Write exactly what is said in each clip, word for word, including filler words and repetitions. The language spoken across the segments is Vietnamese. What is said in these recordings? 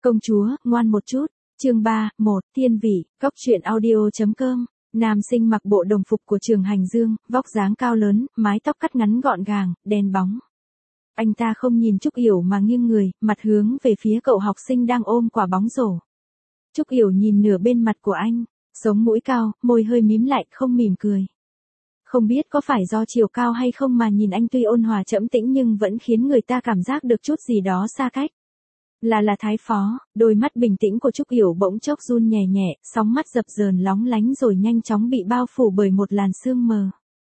Công chúa, ngoan một chút. Chương ba, một, Thiên vị, góc truyện audio.com. Nam sinh mặc bộ đồng phục của trường Hành Dương, vóc dáng cao lớn, mái tóc cắt ngắn gọn gàng, đen bóng. Anh ta không nhìn Trúc Yểu mà nghiêng người, mặt hướng về phía cậu học sinh đang ôm quả bóng rổ. Trúc Yểu nhìn nửa bên mặt của anh, sống mũi cao, môi hơi mím lại, không mỉm cười. Không biết có phải do chiều cao hay không mà nhìn anh tuy ôn hòa trẫm tĩnh nhưng vẫn khiến người ta cảm giác được chút gì đó xa cách. Là là Thái Phó, đôi mắt bình tĩnh của Trúc Yểu bỗng chốc run nhẹ nhẹ, sóng mắt dập dờn lóng lánh rồi nhanh chóng bị bao phủ bởi một làn sương mờ.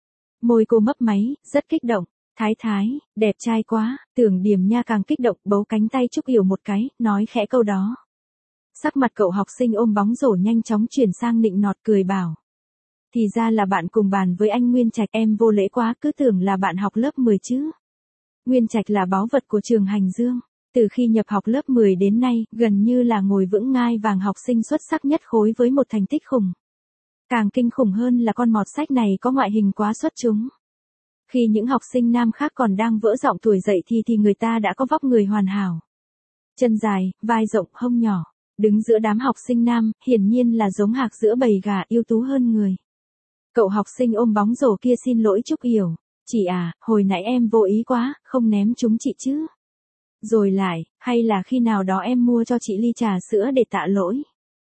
Môi cô mấp máy, rất kích động. Thái thái, đẹp trai quá. Tưởng Điềm Nha càng kích động, bấu cánh tay Trúc Yểu một cái, nói khẽ câu đó. Sắc mặt cậu học sinh ôm bóng rổ nhanh chóng chuyển sang nịnh nọt cười bảo. Thì ra là bạn cùng bàn với anh Nguyên Trạch, em vô lễ quá, cứ tưởng là bạn học lớp mười chứ. Nguyên Trạch là báu vật của trường Hành Dương. Từ khi nhập học lớp mười đến nay, gần như là ngồi vững ngai vàng học sinh xuất sắc nhất khối với một thành tích khủng. Càng kinh khủng hơn là con mọt sách này có ngoại hình quá xuất chúng. Khi những học sinh nam khác còn đang vỡ giọng tuổi dậy thì thì người ta đã có vóc người hoàn hảo. Chân dài, vai rộng, hông nhỏ. Đứng giữa đám học sinh nam, hiển nhiên là giống hạc giữa bầy gà, ưu tú hơn người. Cậu học sinh ôm bóng rổ kia xin lỗi Trúc Yểu. Chị à, hồi nãy em vô ý quá, không ném chúng chị chứ. Rồi lại, hay là khi nào đó em mua cho chị ly trà sữa để tạ lỗi.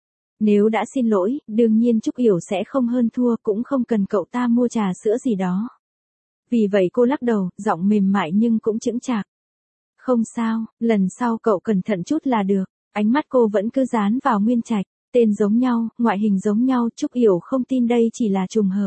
Nếu đã xin lỗi, đương nhiên Trúc Yểu sẽ không hơn thua, cũng không cần cậu ta mua trà sữa gì đó. Vì vậy cô lắc đầu, giọng mềm mại nhưng cũng chững chạc. Không sao, lần sau cậu cẩn thận chút là được. Ánh mắt cô vẫn cứ dán vào Nguyên Trạch. Tên giống nhau, ngoại hình giống nhau, Trúc Yểu không tin đây chỉ là trùng hợp.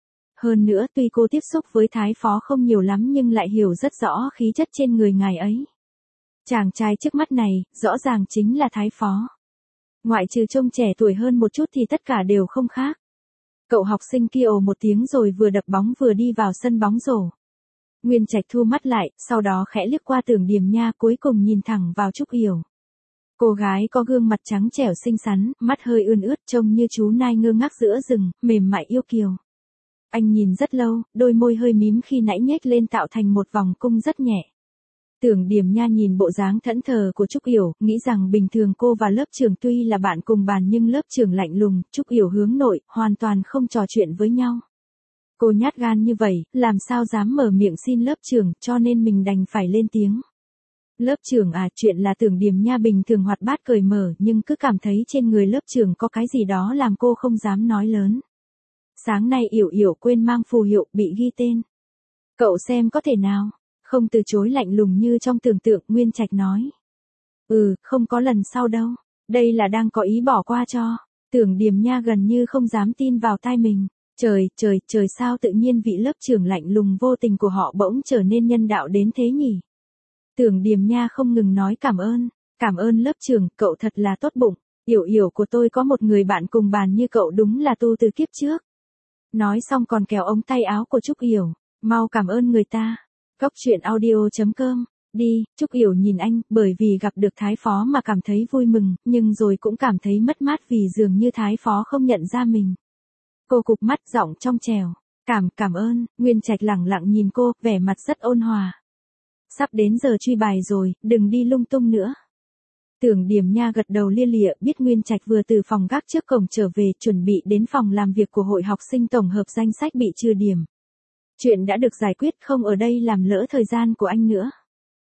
Hơn nữa tuy cô tiếp xúc với Thái Phó không nhiều lắm nhưng lại hiểu rất rõ khí chất trên người ngài ấy. Chàng trai trước mắt này, rõ ràng chính là Thái Phó. Ngoại trừ trông trẻ tuổi hơn một chút thì tất cả đều không khác. Cậu học sinh kia ồ một tiếng rồi vừa đập bóng vừa đi vào sân bóng rổ. Nguyên Trạch thu mắt lại, sau đó khẽ liếc qua Tưởng Điềm Nha, cuối cùng nhìn thẳng vào Trúc Yểu. Cô gái có gương mặt trắng trẻo xinh xắn, mắt hơi ươn ướt trông như chú nai ngơ ngác giữa rừng, mềm mại yêu kiều. Anh nhìn rất lâu, đôi môi hơi mím khi nãy nhếch lên tạo thành một vòng cung rất nhẹ. Tưởng Điềm Nha nhìn bộ dáng thẫn thờ của Trúc Yểu, nghĩ rằng bình thường cô và lớp trưởng tuy là bạn cùng bàn nhưng lớp trưởng lạnh lùng, Trúc Yểu hướng nội, hoàn toàn không trò chuyện với nhau. Cô nhát gan như vậy, làm sao dám mở miệng xin lớp trưởng, cho nên mình đành phải lên tiếng. Lớp trưởng à, chuyện là Tưởng Điềm Nha bình thường hoạt bát cởi mở nhưng cứ cảm thấy trên người lớp trưởng có cái gì đó làm cô không dám nói lớn. Sáng nay Yểu Yểu quên mang phù hiệu, bị ghi tên. Cậu xem có thể nào? Không từ chối lạnh lùng như trong tưởng tượng, Nguyên Trạch nói. Ừ, không có lần sau đâu. Đây là đang có ý bỏ qua cho. Tưởng Điềm Nha gần như không dám tin vào tai mình. Trời, trời, trời sao tự nhiên vị lớp trưởng lạnh lùng vô tình của họ bỗng trở nên nhân đạo đến thế nhỉ? Tưởng Điềm Nha không ngừng nói cảm ơn. Cảm ơn lớp trưởng, cậu thật là tốt bụng. Yểu Yểu của tôi có một người bạn cùng bàn như cậu đúng là tu từ kiếp trước. Nói xong còn kéo ống tay áo của Trúc Yểu. Mau cảm ơn người ta. Góc truyện audio.com. Đi, Trúc Yểu nhìn anh, bởi vì gặp được Thái Phó mà cảm thấy vui mừng, nhưng rồi cũng cảm thấy mất mát vì dường như Thái Phó không nhận ra mình. Cô cụp mắt, giọng trong trèo. Cảm, cảm ơn. Nguyên Trạch lẳng lặng nhìn cô, vẻ mặt rất ôn hòa. Sắp đến giờ truy bài rồi, đừng đi lung tung nữa. Tưởng Điềm Nha gật đầu lia lịa, biết Nguyên Trạch vừa từ phòng gác trước cổng trở về, chuẩn bị đến phòng làm việc của hội học sinh tổng hợp danh sách bị trừ điểm. Chuyện đã được giải quyết, không ở đây làm lỡ thời gian của anh nữa.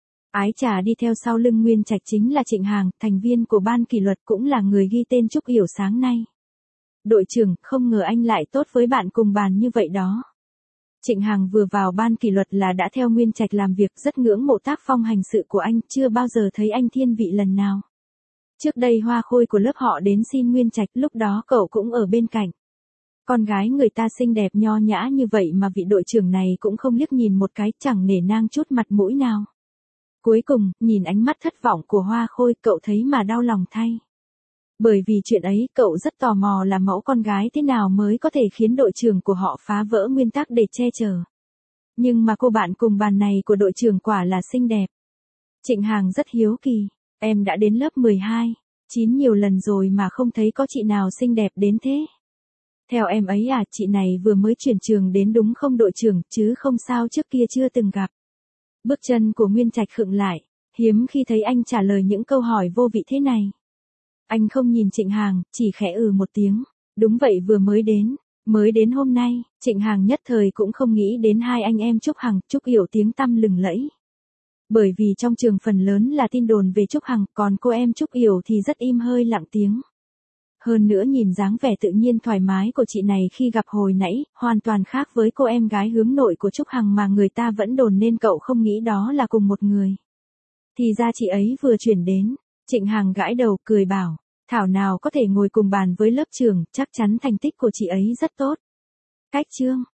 Ái trà đi theo sau lưng Nguyên Trạch chính là Trịnh Hàng, thành viên của ban kỷ luật cũng là người ghi tên Trúc Yểu sáng nay. Đội trưởng, không ngờ anh lại tốt với bạn cùng bàn như vậy đó. Trịnh Hàng vừa vào ban kỷ luật là đã theo Nguyên Trạch làm việc, rất ngưỡng mộ tác phong hành sự của anh, chưa bao giờ thấy anh thiên vị lần nào. Trước đây Hoa Khôi của lớp họ đến xin Nguyên Trạch, lúc đó cậu cũng ở bên cạnh. Con gái người ta xinh đẹp nho nhã như vậy mà vị đội trưởng này cũng không liếc nhìn một cái, chẳng nể nang chút mặt mũi nào. Cuối cùng, nhìn ánh mắt thất vọng của Hoa Khôi, cậu thấy mà đau lòng thay. Bởi vì chuyện ấy, cậu rất tò mò là mẫu con gái thế nào mới có thể khiến đội trưởng của họ phá vỡ nguyên tắc để che chở. Nhưng mà cô bạn cùng bàn này của đội trưởng quả là xinh đẹp. Trịnh Hàng rất hiếu kỳ, em đã đến lớp mười hai, chín nhiều lần rồi mà không thấy có chị nào xinh đẹp đến thế. Theo em ấy à, chị này vừa mới chuyển trường đến đúng không đội trưởng, chứ không sao trước kia chưa từng gặp. Bước chân của Nguyên Trạch khựng lại, hiếm khi thấy anh trả lời những câu hỏi vô vị thế này. Anh không nhìn Trịnh Hàng, chỉ khẽ ừ một tiếng. Đúng vậy, vừa mới đến. Mới đến hôm nay, Trịnh Hàng nhất thời cũng không nghĩ đến hai anh em Trúc Hằng, Trúc Yểu tiếng tăm lừng lẫy. Bởi vì trong trường phần lớn là tin đồn về Trúc Hằng, còn cô em Trúc Yểu thì rất im hơi lặng tiếng. Hơn nữa nhìn dáng vẻ tự nhiên thoải mái của chị này khi gặp hồi nãy, hoàn toàn khác với cô em gái hướng nội của Trúc Hằng mà người ta vẫn đồn nên cậu không nghĩ đó là cùng một người. Thì ra chị ấy vừa chuyển đến. Trịnh Hàng gãi đầu cười bảo, thảo nào có thể ngồi cùng bàn với lớp trưởng, chắc chắn thành tích của chị ấy rất tốt. Cách chương